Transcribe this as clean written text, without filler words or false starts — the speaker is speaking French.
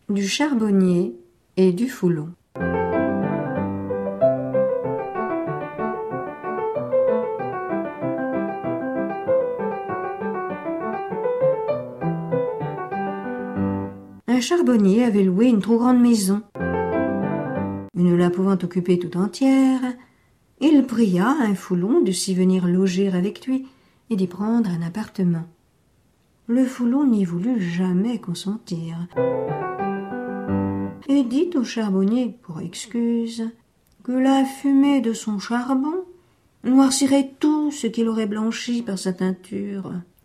du charbonnier et du foulon. Un charbonnier avait loué une trop grande maison. Et ne la pouvant occuper tout entière, il pria un foulon de s'y venir loger avec lui et d'y prendre un appartement. Le foulon n'y voulut jamais consentir et dit au charbonnier, pour excuse, que la fumée de son charbon noircirait tout ce qu'il aurait blanchi par sa teinture.